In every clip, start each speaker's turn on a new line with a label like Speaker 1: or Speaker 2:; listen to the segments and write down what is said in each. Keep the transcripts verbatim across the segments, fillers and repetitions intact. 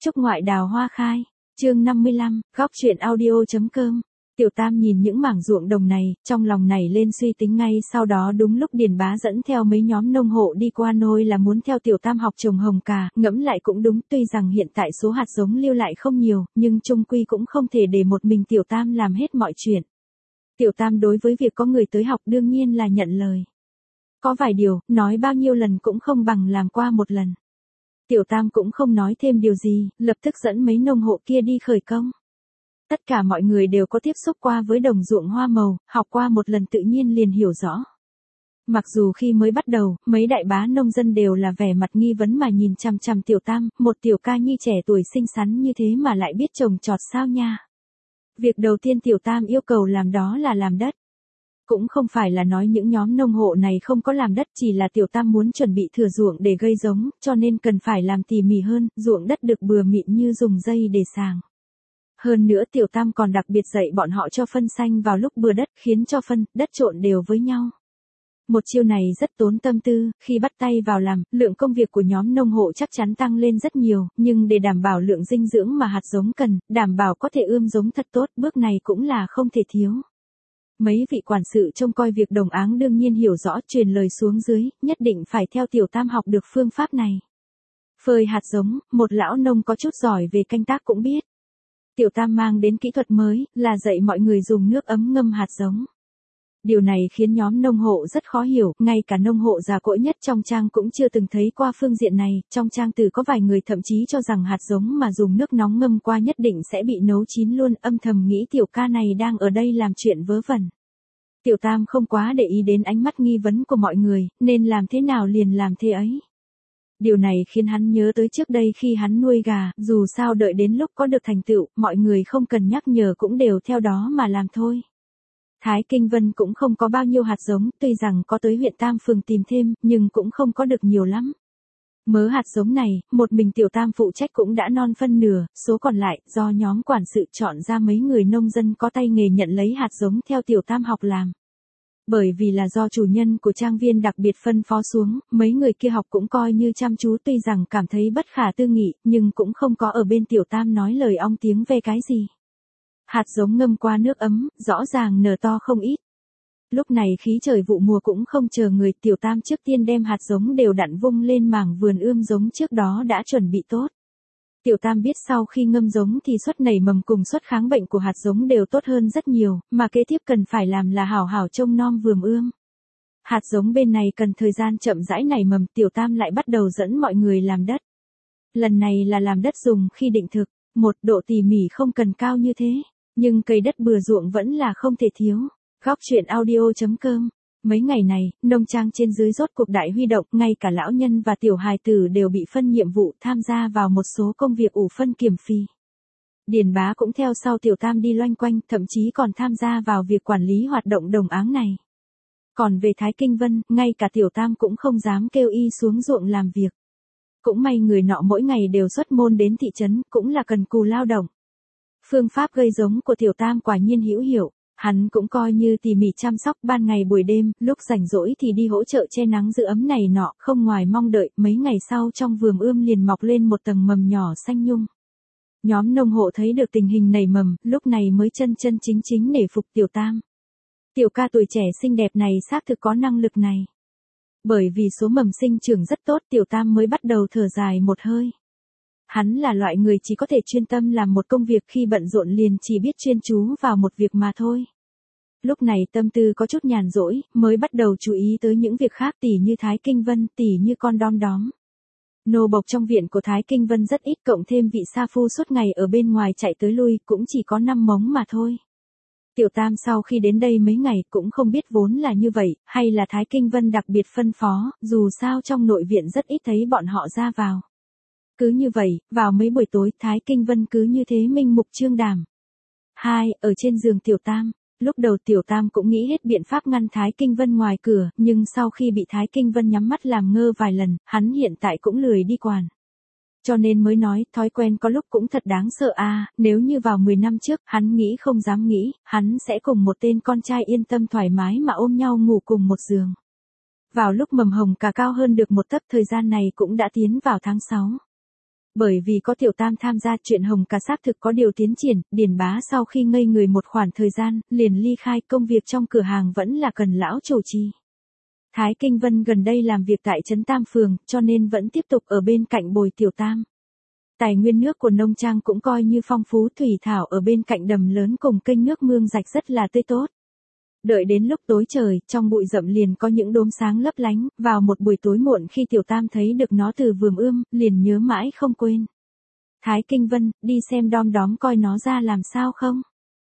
Speaker 1: Chúc ngoại đào hoa khai. Chương năm mươi lăm, góc truyện audio.com. Tiểu Tam nhìn những mảng ruộng đồng này, trong lòng nảy lên suy tính ngay sau đó đúng lúc Điền Bá dẫn theo mấy nhóm nông hộ đi qua nôi là muốn theo Tiểu Tam học trồng hồng cà, ngẫm lại cũng đúng, tuy rằng hiện tại số hạt giống lưu lại không nhiều, nhưng chung quy cũng không thể để một mình Tiểu Tam làm hết mọi chuyện. Tiểu Tam đối với việc có người tới học đương nhiên là nhận lời. Có vài điều, nói bao nhiêu lần cũng không bằng làm qua một lần. Tiểu Tam cũng không nói thêm điều gì, lập tức dẫn mấy nông hộ kia đi khởi công. Tất cả mọi người đều có tiếp xúc qua với đồng ruộng hoa màu, học qua một lần tự nhiên liền hiểu rõ. Mặc dù khi mới bắt đầu, mấy đại bá nông dân đều là vẻ mặt nghi vấn mà nhìn chằm chằm Tiểu Tam, một tiểu ca nhi trẻ tuổi xinh xắn như thế mà lại biết trồng trọt sao nha. Việc đầu tiên Tiểu Tam yêu cầu làm đó là làm đất. Cũng không phải là nói những nhóm nông hộ này không có làm đất, chỉ là Tiểu Tam muốn chuẩn bị thừa ruộng để gây giống, cho nên cần phải làm tỉ mỉ hơn, ruộng đất được bừa mịn như dùng dây để sàng. Hơn nữa Tiểu Tam còn đặc biệt dạy bọn họ cho phân xanh vào lúc bừa đất, khiến cho phân, đất trộn đều với nhau. Một chiêu này rất tốn tâm tư, khi bắt tay vào làm, lượng công việc của nhóm nông hộ chắc chắn tăng lên rất nhiều, nhưng để đảm bảo lượng dinh dưỡng mà hạt giống cần, đảm bảo có thể ươm giống thật tốt, bước này cũng là không thể thiếu. Mấy vị quản sự trông coi việc đồng áng đương nhiên hiểu rõ, truyền lời xuống dưới, nhất định phải theo Tiểu Tam học được phương pháp này. Phơi hạt giống, một lão nông có chút giỏi về canh tác cũng biết. Tiểu Tam mang đến kỹ thuật mới, là dạy mọi người dùng nước ấm ngâm hạt giống. Điều này khiến nhóm nông hộ rất khó hiểu, ngay cả nông hộ già cỗi nhất trong trang cũng chưa từng thấy qua phương diện này, trong trang từ có vài người thậm chí cho rằng hạt giống mà dùng nước nóng ngâm qua nhất định sẽ bị nấu chín luôn, âm thầm nghĩ tiểu ca này đang ở đây làm chuyện vớ vẩn. Tiểu Tam không quá để ý đến ánh mắt nghi vấn của mọi người, nên làm thế nào liền làm thế ấy. Điều này khiến hắn nhớ tới trước đây khi hắn nuôi gà, dù sao đợi đến lúc có được thành tựu, mọi người không cần nhắc nhở cũng đều theo đó mà làm thôi. Thái Kinh Vân cũng không có bao nhiêu hạt giống, tuy rằng có tới huyện Tam Phường tìm thêm, nhưng cũng không có được nhiều lắm. Mớ hạt giống này, một mình Tiểu Tam phụ trách cũng đã non phân nửa, số còn lại, do nhóm quản sự chọn ra mấy người nông dân có tay nghề nhận lấy hạt giống theo Tiểu Tam học làm. Bởi vì là do chủ nhân của trang viên đặc biệt phân phó xuống, mấy người kia học cũng coi như chăm chú, tuy rằng cảm thấy bất khả tư nghị, nhưng cũng không có ở bên Tiểu Tam nói lời ong tiếng về cái gì. Hạt giống ngâm qua nước ấm, rõ ràng nở to không ít. Lúc này khí trời vụ mùa cũng không chờ người, Tiểu Tam trước tiên đem hạt giống đều đặn vung lên mảng vườn ươm giống trước đó đã chuẩn bị tốt. Tiểu Tam biết sau khi ngâm giống thì suất nảy mầm cùng suất kháng bệnh của hạt giống đều tốt hơn rất nhiều, mà kế tiếp cần phải làm là hảo hảo trông nom vườn ươm. Hạt giống bên này cần thời gian chậm rãi nảy mầm, Tiểu Tam lại bắt đầu dẫn mọi người làm đất. Lần này là làm đất dùng khi định thực, một độ tỉ mỉ không cần cao như thế, nhưng cây đất bừa ruộng vẫn là không thể thiếu. Góc truyện audio.com. Mấy ngày này, nông trang trên dưới rốt cuộc đại huy động, ngay cả lão nhân và tiểu hài tử đều bị phân nhiệm vụ tham gia vào một số công việc ủ phân kiểm phì. Điền Bá cũng theo sau Tiểu Tam đi loanh quanh, thậm chí còn tham gia vào việc quản lý hoạt động đồng áng này. Còn về Thái Kinh Vân, ngay cả Tiểu Tam cũng không dám kêu y xuống ruộng làm việc. Cũng may người nọ mỗi ngày đều xuất môn đến thị trấn, cũng là cần cù lao động. Phương pháp gây giống của Tiểu Tam quả nhiên hữu hiệu. Hắn cũng coi như tỉ mỉ chăm sóc ban ngày buổi đêm, lúc rảnh rỗi thì đi hỗ trợ che nắng giữ ấm này nọ, không ngoài mong đợi, mấy ngày sau trong vườn ươm liền mọc lên một tầng mầm nhỏ xanh nhung. Nhóm nông hộ thấy được tình hình nảy mầm, lúc này mới chân chân chính chính nể phục Tiểu Tam. Tiểu ca tuổi trẻ xinh đẹp này xác thực có năng lực này. Bởi vì số mầm sinh trưởng rất tốt, Tiểu Tam mới bắt đầu thở dài một hơi. Hắn là loại người chỉ có thể chuyên tâm làm một công việc, khi bận rộn liền chỉ biết chuyên chú vào một việc mà thôi. Lúc này tâm tư có chút nhàn rỗi, mới bắt đầu chú ý tới những việc khác, tỉ như Thái Kinh Vân, tỉ như con đom đóm. Nô bộc trong viện của Thái Kinh Vân rất ít, cộng thêm vị sa phu suốt ngày ở bên ngoài chạy tới lui, cũng chỉ có năm mống mà thôi. Tiểu Tam sau khi đến đây mấy ngày cũng không biết vốn là như vậy, hay là Thái Kinh Vân đặc biệt phân phó, dù sao trong nội viện rất ít thấy bọn họ ra vào. Cứ như vậy, vào mấy buổi tối, Thái Kinh Vân cứ như thế minh mục trương đàm. Hai, ở trên giường Tiểu Tam, lúc đầu Tiểu Tam cũng nghĩ hết biện pháp ngăn Thái Kinh Vân ngoài cửa, nhưng sau khi bị Thái Kinh Vân nhắm mắt làm ngơ vài lần, hắn hiện tại cũng lười đi quản. Cho nên mới nói, thói quen có lúc cũng thật đáng sợ a. À, nếu như vào mười năm trước, hắn nghĩ không dám nghĩ, hắn sẽ cùng một tên con trai yên tâm thoải mái mà ôm nhau ngủ cùng một giường. Vào lúc mầm hồng cà cao hơn được một tấc, thời gian này cũng đã tiến vào tháng sáu. Bởi vì có Tiểu Tam tham gia, chuyện Hồng Ca xác thực có điều tiến triển, Điền Bá sau khi ngây người một khoảng thời gian, liền ly khai, công việc trong cửa hàng vẫn là cần lão chủ trì. Thái Kinh Vân gần đây làm việc tại trấn Tam Phường, cho nên vẫn tiếp tục ở bên cạnh bồi Tiểu Tam. Tài nguyên nước của nông trang cũng coi như phong phú, thủy thảo ở bên cạnh đầm lớn cùng kênh nước mương rạch rất là tươi tốt. Đợi đến lúc tối trời, trong bụi rậm liền có những đốm sáng lấp lánh, vào một buổi tối muộn khi Tiểu Tam thấy được nó từ vườn ươm, liền nhớ mãi không quên. Thái Kinh Vân, đi xem đom đóm coi nó ra làm sao không?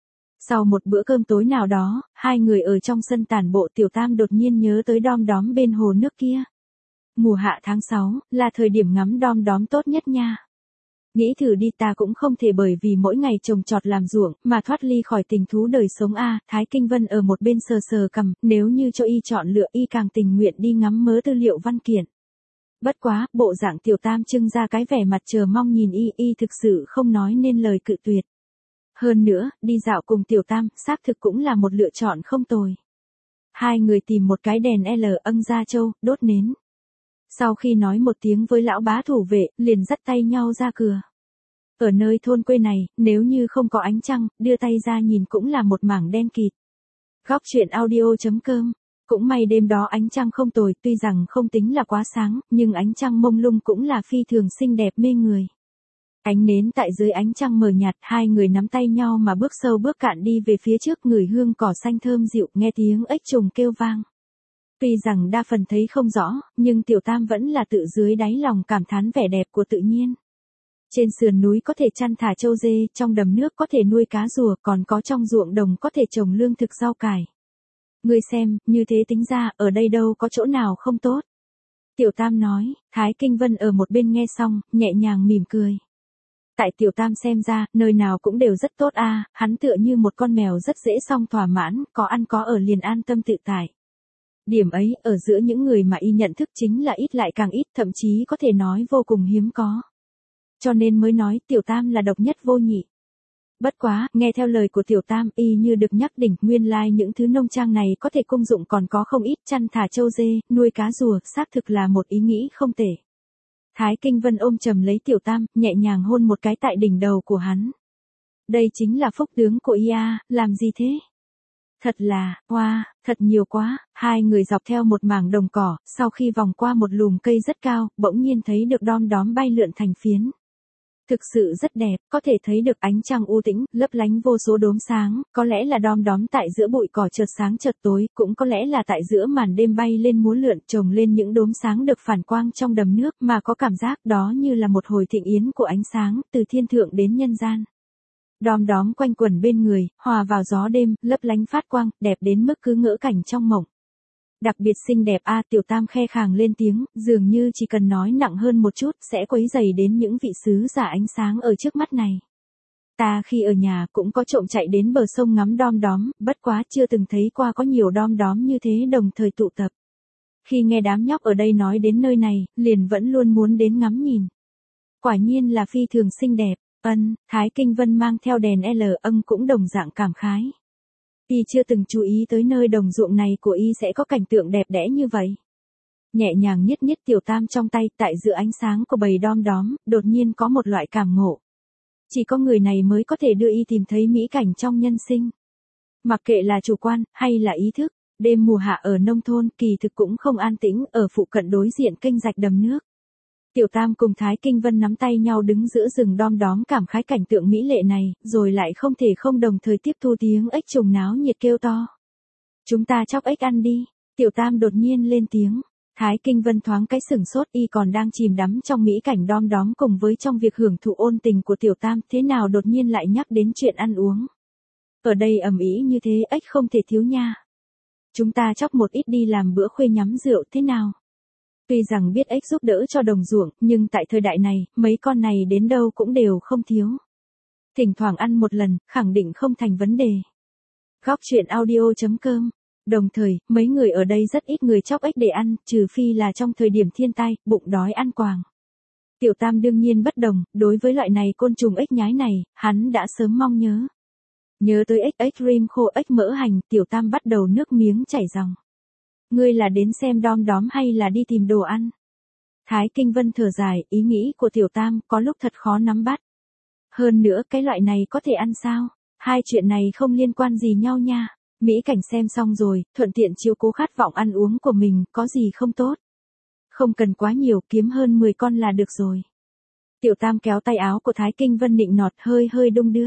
Speaker 1: Sau một bữa cơm tối nào đó, hai người ở trong sân tản bộ, Tiểu Tam đột nhiên nhớ tới đom đóm bên hồ nước kia. Mùa hạ tháng sáu, là thời điểm ngắm đom đóm tốt nhất nha. Nghĩ thử đi, ta cũng không thể bởi vì mỗi ngày trồng trọt làm ruộng, mà thoát ly khỏi tình thú đời sống a. Thái Kinh Vân ở một bên sờ sờ cằm, nếu như cho y chọn lựa y càng tình nguyện đi ngắm mớ tư liệu văn kiện. Bất quá, bộ dạng Tiểu Tam trưng ra cái vẻ mặt chờ mong nhìn y, y thực sự không nói nên lời cự tuyệt. Hơn nữa, đi dạo cùng Tiểu Tam, xác thực cũng là một lựa chọn không tồi. Hai người tìm một cái đèn L âng ra châu, đốt nến. Sau khi nói một tiếng với lão bá thủ vệ, liền dắt tay nhau ra cửa. Ở nơi thôn quê này, nếu như không có ánh trăng, đưa tay ra nhìn cũng là một mảng đen kịt. Góc truyện audio chấm com. Cũng may đêm đó ánh trăng không tồi, tuy rằng không tính là quá sáng, nhưng ánh trăng mông lung cũng là phi thường xinh đẹp mê người. Ánh nến tại dưới ánh trăng mờ nhạt, hai người nắm tay nhau mà bước sâu bước cạn đi về phía trước, ngửi hương cỏ xanh thơm dịu, nghe tiếng ếch trùng kêu vang. Tuy rằng đa phần thấy không rõ, nhưng Tiểu Tam vẫn là tự dưới đáy lòng cảm thán vẻ đẹp của tự nhiên. Trên sườn núi có thể chăn thả trâu dê, trong đầm nước có thể nuôi cá rùa, còn có trong ruộng đồng có thể trồng lương thực rau cải. Ngươi xem, như thế tính ra, ở đây đâu có chỗ nào không tốt. Tiểu Tam nói, Thái Kinh Vân ở một bên nghe xong, nhẹ nhàng mỉm cười. Tại Tiểu Tam xem ra, nơi nào cũng đều rất tốt a, hắn tựa như một con mèo rất dễ xong thỏa mãn, có ăn có ở liền an tâm tự tại. Điểm ấy, ở giữa những người mà y nhận thức chính là ít lại càng ít, thậm chí có thể nói vô cùng hiếm có. Cho nên mới nói Tiểu Tam là độc nhất vô nhị. Bất quá, nghe theo lời của Tiểu Tam, y như được nhắc đỉnh, nguyên lai like những thứ nông trang này có thể công dụng còn có không ít, chăn thả trâu dê, nuôi cá rùa, xác thực là một ý nghĩ không tệ. Thái Kinh Vân ôm chầm lấy Tiểu Tam, nhẹ nhàng hôn một cái tại đỉnh đầu của hắn. Đây chính là phúc tướng của y a, làm gì thế? Thật là, hoa, wow, thật nhiều quá. Hai người dọc theo một mảng đồng cỏ, sau khi vòng qua một lùm cây rất cao, bỗng nhiên thấy được đom đóm bay lượn thành phiến. Thực sự rất đẹp, có thể thấy được ánh trăng u tĩnh, lấp lánh vô số đốm sáng, có lẽ là đom đóm tại giữa bụi cỏ chợt sáng chợt tối, cũng có lẽ là tại giữa màn đêm bay lên múa lượn, trồng lên những đốm sáng được phản quang trong đầm nước, mà có cảm giác đó như là một hồi thịnh yến của ánh sáng, từ thiên thượng đến nhân gian. Đom đóm quanh quẩn bên người, hòa vào gió đêm, lấp lánh phát quang, đẹp đến mức cứ ngỡ cảnh trong mộng. Đặc biệt xinh đẹp a. Tiểu Tam khe khàng lên tiếng, dường như chỉ cần nói nặng hơn một chút, sẽ quấy rầy đến những vị sứ giả ánh sáng ở trước mắt này. Ta khi ở nhà cũng có trộm chạy đến bờ sông ngắm đom đóm, bất quá chưa từng thấy qua có nhiều đom đóm như thế đồng thời tụ tập. Khi nghe đám nhóc ở đây nói đến nơi này, liền vẫn luôn muốn đến ngắm nhìn. Quả nhiên là phi thường xinh đẹp. Ân, Thái Kinh Vân mang theo đèn L âng cũng đồng dạng cảm khái. Y chưa từng chú ý tới nơi đồng ruộng này của y sẽ có cảnh tượng đẹp đẽ như vậy. Nhẹ nhàng niết niết Tiểu Tam trong tay, tại giữa ánh sáng của bầy đom đóm, đột nhiên có một loại cảm ngộ. Chỉ có người này mới có thể đưa y tìm thấy mỹ cảnh trong nhân sinh. Mặc kệ là chủ quan, hay là ý thức, đêm mùa hạ ở nông thôn kỳ thực cũng không an tĩnh, ở phụ cận đối diện kênh rạch đầm nước. Tiểu Tam cùng Thái Kinh Vân nắm tay nhau đứng giữa rừng đom đóm cảm khái cảnh tượng mỹ lệ này, rồi lại không thể không đồng thời tiếp thu tiếng ếch trùng náo nhiệt kêu to. Chúng ta chóc ếch ăn đi. Tiểu Tam đột nhiên lên tiếng. Thái Kinh Vân thoáng cái sửng sốt, y còn đang chìm đắm trong mỹ cảnh đom đóm cùng với trong việc hưởng thụ ôn tình của Tiểu Tam, thế nào đột nhiên lại nhắc đến chuyện ăn uống. Ở đây ầm ĩ như thế, ếch không thể thiếu nha. Chúng ta chóc một ít đi làm bữa khuya nhắm rượu thế nào? Tuy rằng biết ếch giúp đỡ cho đồng ruộng, nhưng tại thời đại này, mấy con này đến đâu cũng đều không thiếu. Thỉnh thoảng ăn một lần, khẳng định không thành vấn đề. Góc truyện audio chấm com. Đồng thời, mấy người ở đây rất ít người chóc ếch để ăn, trừ phi là trong thời điểm thiên tai, bụng đói ăn quàng. Tiểu Tam đương nhiên bất đồng, đối với loại này côn trùng ếch nhái này, hắn đã sớm mong nhớ. Nhớ tới ếch ếch rim khô ếch mỡ hành, Tiểu Tam bắt đầu nước miếng chảy ròng. Ngươi là đến xem đom đóm hay là đi tìm đồ ăn? Thái Kinh Vân thở dài, ý nghĩ của Tiểu Tam có lúc thật khó nắm bắt. Hơn nữa cái loại này có thể ăn sao? Hai chuyện này không liên quan gì nhau nha. Mỹ Cảnh xem xong rồi, thuận tiện chiếu cố khát vọng ăn uống của mình, có gì không tốt. Không cần quá nhiều, kiếm hơn mười con là được rồi. Tiểu Tam kéo tay áo của Thái Kinh Vân nịnh nọt hơi hơi đung đưa.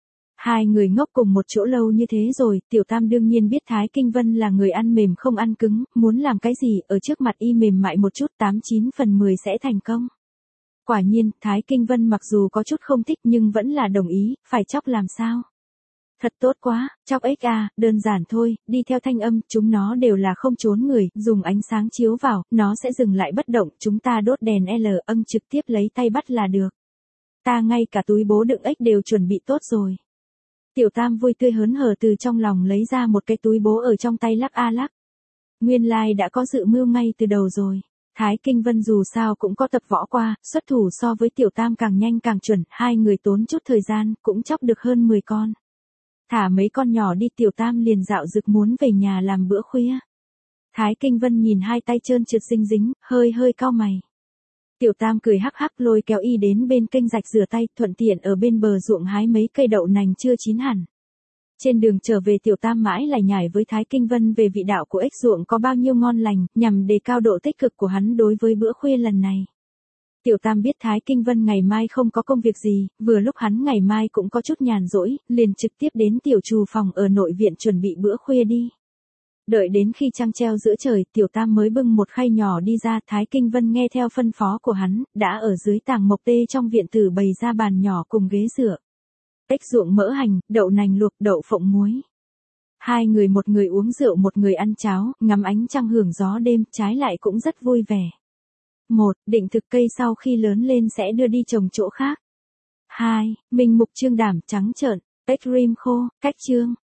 Speaker 1: Hai người ngốc cùng một chỗ lâu như thế rồi, Tiểu Tam đương nhiên biết Thái Kinh Vân là người ăn mềm không ăn cứng, muốn làm cái gì ở trước mặt y mềm mại một chút tám chín phần mười sẽ thành công. Quả nhiên, Thái Kinh Vân mặc dù có chút không thích nhưng vẫn là đồng ý, phải chóc làm sao? Thật tốt quá, chóc ếch à, đơn giản thôi, đi theo thanh âm, chúng nó đều là không trốn người, dùng ánh sáng chiếu vào, nó sẽ dừng lại bất động, chúng ta đốt đèn L âng trực tiếp lấy tay bắt là được. Ta ngay cả túi bố đựng ếch đều chuẩn bị tốt rồi. Tiểu Tam vui tươi hớn hở từ trong lòng lấy ra một cái túi bố ở trong tay lắc a lắc. Nguyên lai đã có dự mưu ngay từ đầu rồi. Thái Kinh Vân dù sao cũng có tập võ qua, xuất thủ so với Tiểu Tam càng nhanh càng chuẩn, hai người tốn chút thời gian, cũng chóc được hơn mười con. Thả mấy con nhỏ đi, Tiểu Tam liền dạo dực muốn về nhà làm bữa khuya. Thái Kinh Vân nhìn hai tay trơn trượt dính dính, hơi hơi cau mày. Tiểu Tam cười hắc hắc lôi kéo y đến bên kênh rạch rửa tay, thuận tiện ở bên bờ ruộng hái mấy cây đậu nành chưa chín hẳn. Trên đường trở về Tiểu Tam mãi lại nhảy với Thái Kinh Vân về vị đạo của ếch ruộng có bao nhiêu ngon lành, nhằm đề cao độ tích cực của hắn đối với bữa khuya lần này. Tiểu Tam biết Thái Kinh Vân ngày mai không có công việc gì, vừa lúc hắn ngày mai cũng có chút nhàn rỗi, liền trực tiếp đến tiểu trù phòng ở nội viện chuẩn bị bữa khuya đi. Đợi đến khi trăng treo giữa trời, Tiểu Tam mới bưng một khay nhỏ đi ra, Thái Kinh Vân nghe theo phân phó của hắn, đã ở dưới tàng mộc tê trong viện tử bày ra bàn nhỏ cùng ghế dựa. Ếch ruộng mỡ hành, đậu nành luộc, đậu phộng muối. Hai người một người uống rượu một người ăn cháo, ngắm ánh trăng hưởng gió đêm, trái lại cũng rất vui vẻ. Một, định thực cây sau khi lớn lên sẽ đưa đi trồng chỗ khác. Hai, mình mục trương đảm trắng trợn, ếch rim khô, cách chương.